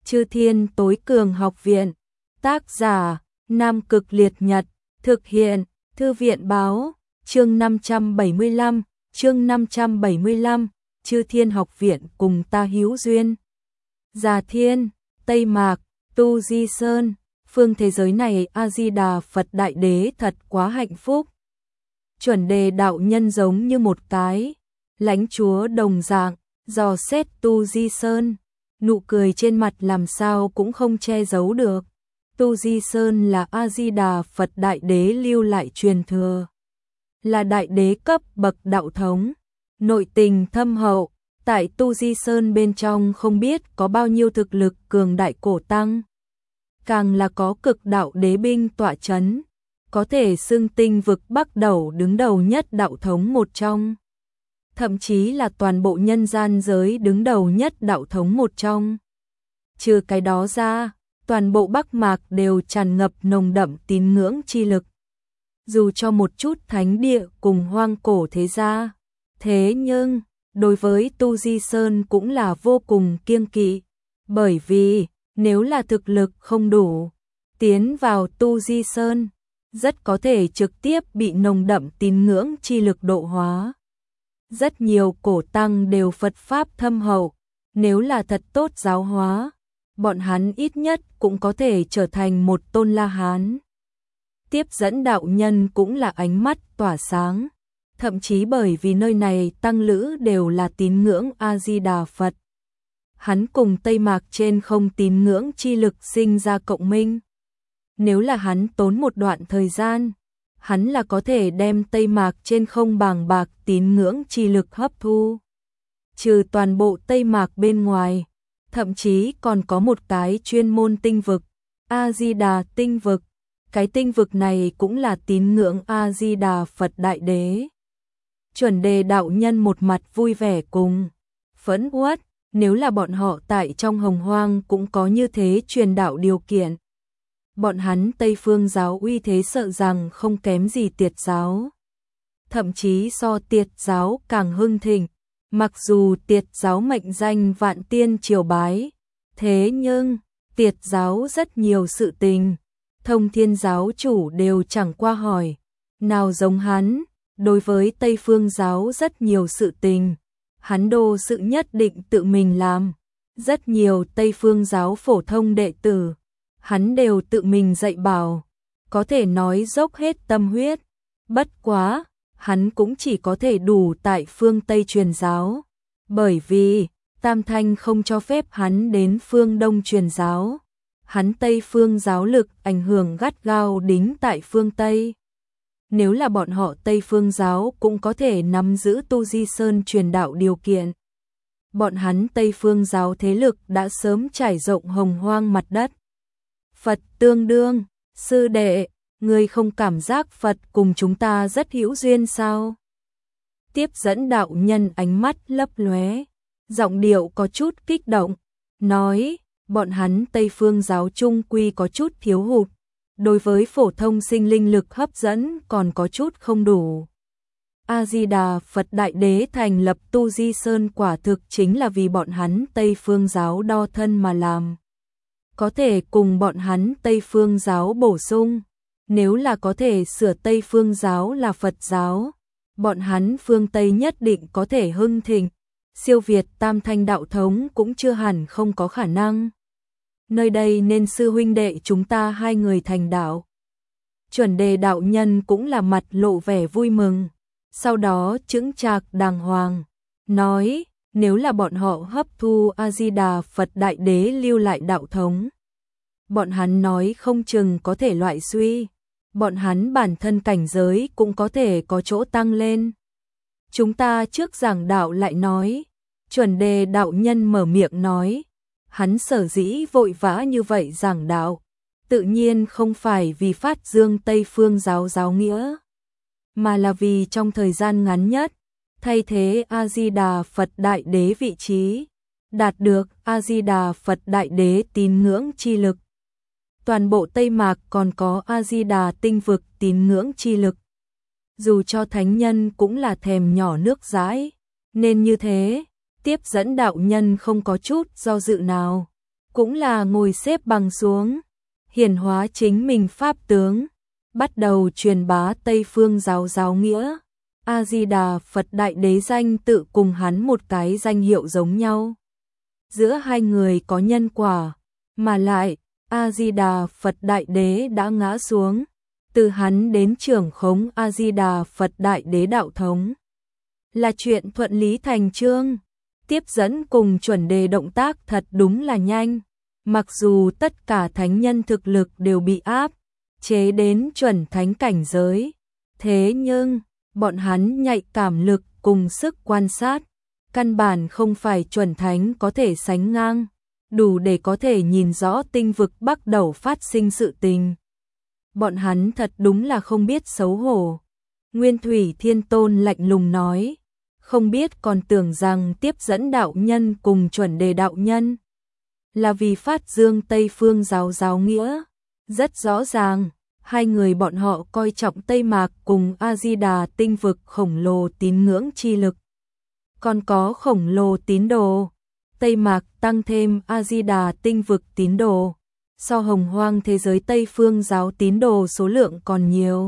Chư Thiên Tối Cường Học Viện. Tác giả: Nam Cực Liệt Nhật. Thực hiện: Thư viện báo. Chương 575. Chương 575. Chư Thiên Học Viện cùng ta hữu duyên. Già Thiên, Tây Mạc, Tu Di Sơn. Phương thế giới này A Di Đà Phật Đại Đế thật quá hạnh phúc. Chuẩn Đề đạo nhân giống như một cái lãnh chúa đồng dạng, dò xét Tu Di Sơn, nụ cười trên mặt làm sao cũng không che giấu được. Tu Di Sơn là A Di Đà Phật Đại Đế lưu lại truyền thừa, là đại đế cấp bậc đạo thống, nội tình thâm hậu. Tại Tu Di Sơn bên trong không biết có bao nhiêu thực lực cường đại cổ tăng, càng là có cực đạo đế binh tọa chấn, có thể xưng tinh vực Bắc Đầu đứng đầu nhất đạo thống một trong, thậm chí là toàn bộ nhân gian giới đứng đầu nhất đạo thống một trong. Trừ cái đó ra, toàn bộ Bắc Mạc đều tràn ngập nồng đậm tín ngưỡng chi lực. Dù cho một chút thánh địa cùng hoang cổ thế gia, thế nhưng đối với Tu Di Sơn cũng là vô cùng kiêng kỵ, bởi vì nếu là thực lực không đủ, tiến vào Tu Di Sơn, rất có thể trực tiếp bị nồng đậm tín ngưỡng chi lực độ hóa. Rất nhiều cổ tăng đều Phật Pháp thâm hậu, nếu là thật tốt giáo hóa, bọn hắn ít nhất cũng có thể trở thành một tôn La Hán. Tiếp dẫn đạo nhân cũng là ánh mắt tỏa sáng, thậm chí bởi vì nơi này tăng lữ đều là tín ngưỡng A Di Đà Phật. Hắn cùng Tây Mạc trên không tín ngưỡng chi lực sinh ra cộng minh. Nếu là hắn tốn một đoạn thời gian, hắn là có thể đem Tây Mạc trên không bàng bạc tín ngưỡng chi lực hấp thu. Trừ toàn bộ Tây Mạc bên ngoài, thậm chí còn có một cái chuyên môn tinh vực, A Di Đà tinh vực. Cái tinh vực này cũng là tín ngưỡng A Di Đà Phật Đại Đế. Chuẩn Đề đạo nhân một mặt vui vẻ cùng phẫn uất, nếu là bọn họ tại trong Hồng Hoang cũng có như thế truyền đạo điều kiện, bọn hắn Tây Phương giáo uy thế sợ rằng không kém gì Tiệt giáo, thậm chí so Tiệt giáo càng hưng thịnh. Mặc dù Tiệt giáo mệnh danh vạn tiên triều bái, thế nhưng Tiệt giáo rất nhiều sự tình, Thông Thiên giáo chủ đều chẳng qua hỏi, nào giống hắn. Đối với Tây Phương giáo rất nhiều sự tình, hắn đô sự nhất định tự mình làm. Rất nhiều Tây Phương giáo phổ thông đệ tử, hắn đều tự mình dạy bảo, có thể nói dốc hết tâm huyết. Bất quá, hắn cũng chỉ có thể đủ tại phương Tây truyền giáo, bởi vì Tam Thanh không cho phép hắn đến phương Đông truyền giáo. Hắn Tây Phương giáo lực ảnh hưởng gắt gao đính tại phương Tây. Nếu là bọn họ Tây Phương giáo cũng có thể nắm giữ Tu Di Sơn truyền đạo điều kiện, bọn hắn Tây Phương giáo thế lực đã sớm trải rộng hồng hoang mặt đất. Phật tương đương, sư đệ, ngươi không cảm giác Phật cùng chúng ta rất hữu duyên sao? Tiếp dẫn đạo nhân ánh mắt lấp lóe, giọng điệu có chút kích động, nói, bọn hắn Tây Phương giáo chung quy có chút thiếu hụt. Đối với phổ thông sinh linh lực hấp dẫn còn có chút không đủ. A Di Đà Phật Đại Đế thành lập Tu Di Sơn quả thực chính là vì bọn hắn Tây Phương giáo đo thân mà làm. Có thể cùng bọn hắn Tây Phương giáo bổ sung, nếu là có thể sửa Tây Phương giáo là Phật giáo, bọn hắn phương Tây nhất định có thể hưng thịnh, siêu việt Tam Thanh đạo thống cũng chưa hẳn không có khả năng. Nơi đây nên sư huynh đệ chúng ta hai người thành đạo. Chuẩn Đề đạo nhân cũng là mặt lộ vẻ vui mừng, sau đó chững chạc đàng hoàng, nói, nếu là bọn họ hấp thu A Di Đà Phật Đại Đế lưu lại đạo thống, bọn hắn nói không chừng có thể loại suy, bọn hắn bản thân cảnh giới cũng có thể có chỗ tăng lên. Chúng ta trước giảng đạo lại nói. Chuẩn Đề đạo nhân mở miệng nói, hắn sở dĩ vội vã như vậy giảng đạo, tự nhiên không phải vì phát dương Tây Phương giáo giáo nghĩa, mà là vì trong thời gian ngắn nhất, thay thế A Di Đà Phật Đại Đế vị trí, đạt được A Di Đà Phật Đại Đế tín ngưỡng chi lực. Toàn bộ Tây Mạc còn có A Di Đà tinh vực tín ngưỡng chi lực. Dù cho thánh nhân cũng là thèm nhỏ nước dãi, nên như thế, tiếp dẫn đạo nhân không có chút do dự nào, cũng là ngồi xếp bằng xuống, hiển hóa chính mình pháp tướng, bắt đầu truyền bá Tây Phương giáo nghĩa. A-di-đà Phật Đại Đế danh tự cùng hắn một cái danh hiệu giống nhau. Giữa hai người có nhân quả, mà lại, A-di-đà Phật Đại Đế đã ngã xuống, từ hắn đến trưởng khống A-di-đà Phật Đại Đế đạo thống. Là chuyện thuận lý thành chương, tiếp dẫn cùng chuẩn đề động tác thật đúng là nhanh, mặc dù tất cả thánh nhân thực lực đều bị áp chế đến chuẩn thánh cảnh giới, thế nhưng bọn hắn nhạy cảm lực cùng sức quan sát, căn bản không phải chuẩn thánh có thể sánh ngang, đủ để có thể nhìn rõ tinh vực bắt đầu phát sinh sự tình. Bọn hắn thật đúng là không biết xấu hổ. Nguyên Thủy Thiên Tôn lạnh lùng nói, không biết còn tưởng rằng tiếp dẫn đạo nhân cùng chuẩn đề đạo nhân là vì phát dương Tây Phương giáo nghĩa. Rất rõ ràng, hai người bọn họ coi trọng Tây Mạc cùng A-di-đà tinh vực khổng lồ tín ngưỡng chi lực. Còn có khổng lồ tín đồ, Tây Mạc tăng thêm A-di-đà tinh vực tín đồ, so hồng hoang thế giới Tây Phương giáo tín đồ số lượng còn nhiều.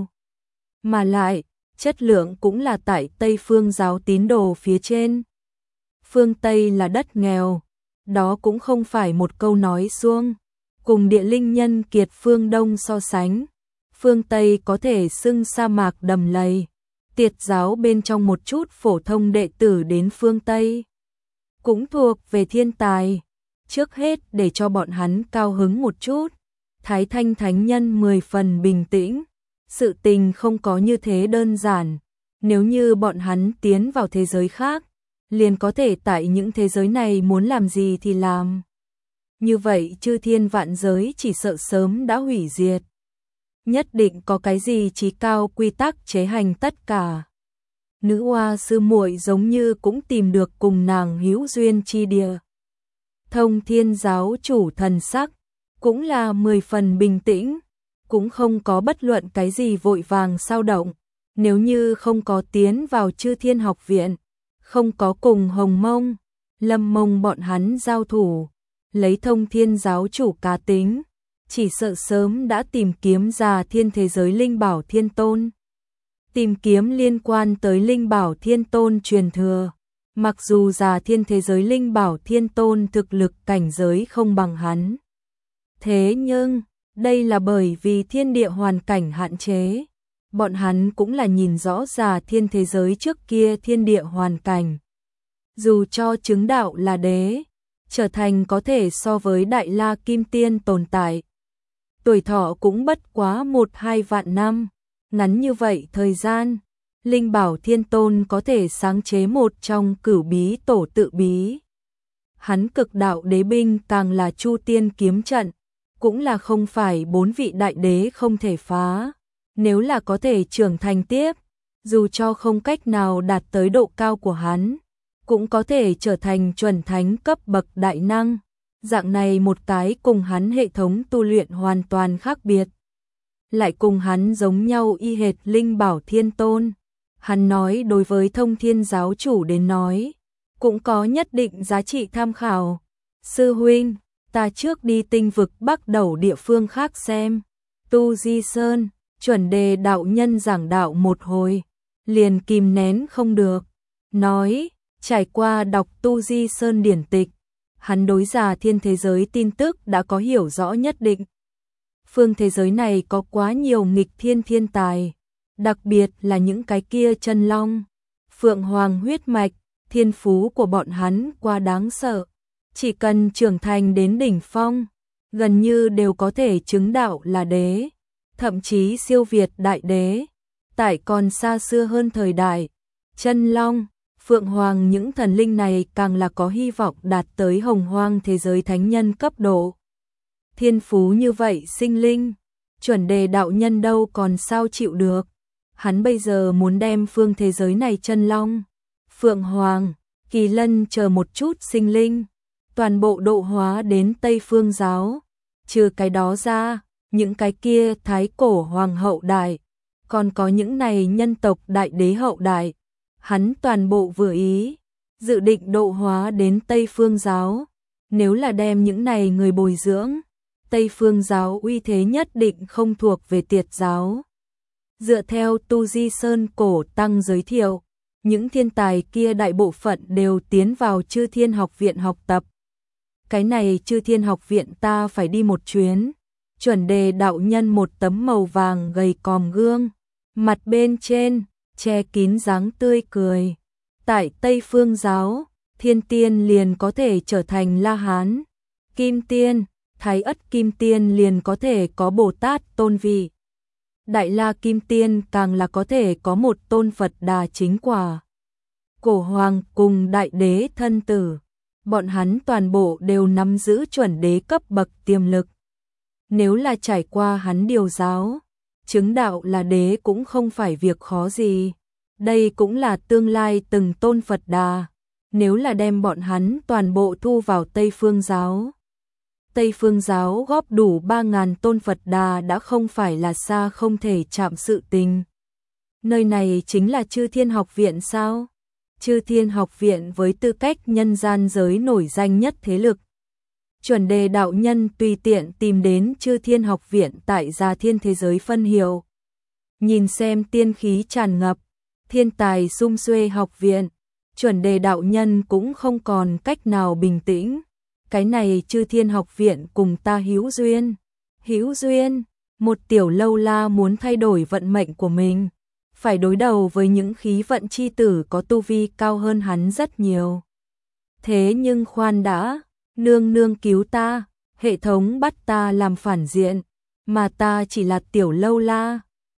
Mà lại, chất lượng cũng là tại Tây Phương giáo tín đồ phía trên. Phương Tây là đất nghèo, đó cũng không phải một câu nói suông. Cùng địa linh nhân kiệt phương Đông so sánh, phương Tây có thể xưng sa mạc đầm lầy. Tiệt giáo bên trong một chút phổ thông đệ tử đến phương Tây cũng thuộc về thiên tài. Trước hết để cho bọn hắn cao hứng một chút, Thái Thanh Thánh Nhân 10 phần bình tĩnh. Sự tình không có như thế đơn giản, nếu như bọn hắn tiến vào thế giới khác, liền có thể tại những thế giới này muốn làm gì thì làm. Như vậy chư thiên vạn giới chỉ sợ sớm đã hủy diệt. Nhất định có cái gì chí cao quy tắc chế hành tất cả. Nữ hoa sư muội giống như cũng tìm được cùng nàng hữu duyên chi địa. Thông Thiên giáo chủ thần sắc cũng là 10 phần bình tĩnh, cũng không có bất luận cái gì vội vàng sao động. Nếu như không có tiến vào Chư Thiên học viện, không có cùng Hồng Mông, Lâm Mông bọn hắn giao thủ, lấy Thông Thiên giáo chủ cá tính, chỉ sợ sớm đã tìm kiếm ra thiên thế giới Linh Bảo Thiên Tôn. Tìm kiếm liên quan tới Linh Bảo Thiên Tôn truyền thừa. Mặc dù già thiên thế giới Linh Bảo Thiên Tôn thực lực cảnh giới không bằng hắn. Thế nhưng, đây là bởi vì thiên địa hoàn cảnh hạn chế. Bọn hắn cũng là nhìn rõ già thiên thế giới trước kia thiên địa hoàn cảnh. Dù cho chứng đạo là đế, trở thành có thể so với Đại La Kim Tiên tồn tại. Tuổi thọ cũng bất quá 1-2 vạn năm. Ngắn như vậy thời gian, Linh Bảo Thiên Tôn có thể sáng chế một trong cửu bí tổ tự bí. Hắn cực đạo đế binh càng là Chu Tiên kiếm trận, cũng là không phải 4 vị đại đế không thể phá. Nếu là có thể trưởng thành tiếp, dù cho không cách nào đạt tới độ cao của hắn, cũng có thể trở thành chuẩn thánh cấp bậc đại năng. Dạng này một cái cùng hắn hệ thống tu luyện hoàn toàn khác biệt. Lại cùng hắn giống nhau y hệt Linh Bảo Thiên Tôn. Hắn nói đối với Thông Thiên giáo chủ đến nói, cũng có nhất định giá trị tham khảo. Sư huynh, ta trước đi tinh vực bắt đầu địa phương khác xem. Tu Di Sơn, chuẩn đề đạo nhân giảng đạo một hồi, liền kìm nén không được. Nói, trải qua đọc Tu Di Sơn điển tịch, hắn đối già thiên thế giới tin tức đã có hiểu rõ nhất định. Phương thế giới này có quá nhiều nghịch thiên thiên tài, đặc biệt là những cái kia chân long, phượng hoàng huyết mạch, thiên phú của bọn hắn quá đáng sợ. Chỉ cần trưởng thành đến đỉnh phong, gần như đều có thể chứng đạo là đế, thậm chí siêu việt đại đế. Tại còn xa xưa hơn thời đại, chân long, phượng hoàng những thần linh này càng là có hy vọng đạt tới hồng hoang thế giới thánh nhân cấp độ. Thiên phú như vậy sinh linh, chuẩn đề đạo nhân đâu còn sao chịu được. Hắn bây giờ muốn đem phương thế giới này chân long, phượng hoàng, kỳ lân chờ một chút sinh linh, toàn bộ độ hóa đến Tây Phương giáo. Trừ cái đó ra, những cái kia thái cổ hoàng hậu đại, còn có những này nhân tộc đại đế hậu đại, hắn toàn bộ vừa ý, dự định độ hóa đến Tây Phương giáo. Nếu là đem những này người bồi dưỡng, Tây Phương giáo uy thế nhất định không thuộc về Tiệt giáo. Dựa theo Tu Di Sơn cổ tăng giới thiệu, những thiên tài kia đại bộ phận đều tiến vào Chư Thiên Học Viện học tập. Cái này Chư Thiên Học Viện ta phải đi một chuyến. Chuẩn Đề đạo nhân một tấm màu vàng gầy còm gương, mặt bên trên che kín dáng tươi cười. Tại Tây Phương giáo, Thiên Tiên liền có thể trở thành La Hán, Kim Tiên, Thái Ất Kim Tiên liền có thể có Bồ Tát tôn vị. Đại La Kim Tiên càng là có thể có một tôn Phật Đà chính quả. Cổ Hoàng cùng Đại Đế thân tử, bọn hắn toàn bộ đều nắm giữ chuẩn đế cấp bậc tiềm lực. Nếu là trải qua hắn điều giáo, chứng đạo là đế cũng không phải việc khó gì. Đây cũng là tương lai từng tôn Phật Đà. Nếu là đem bọn hắn toàn bộ thu vào Tây Phương giáo, Tây Phương giáo góp đủ 3.000 tôn Phật Đà đã không phải là xa không thể chạm sự tình. Nơi này chính là Chư Thiên Học Viện sao? Chư Thiên Học Viện với tư cách nhân gian giới nổi danh nhất thế lực. Chuẩn Đề đạo nhân tùy tiện tìm đến Chư Thiên Học Viện tại Gia Thiên thế giới phân hiệu. Nhìn xem tiên khí tràn ngập, thiên tài sum xuê học viện, Chuẩn Đề đạo nhân cũng không còn cách nào bình tĩnh. Cái này Chư Thiên Học Viện cùng ta hữu duyên. Hữu duyên, một tiểu lâu la muốn thay đổi vận mệnh của mình, phải đối đầu với những khí vận chi tử có tu vi cao hơn hắn rất nhiều. Thế nhưng khoan đã, nương nương cứu ta, hệ thống bắt ta làm phản diện, mà ta chỉ là tiểu lâu la.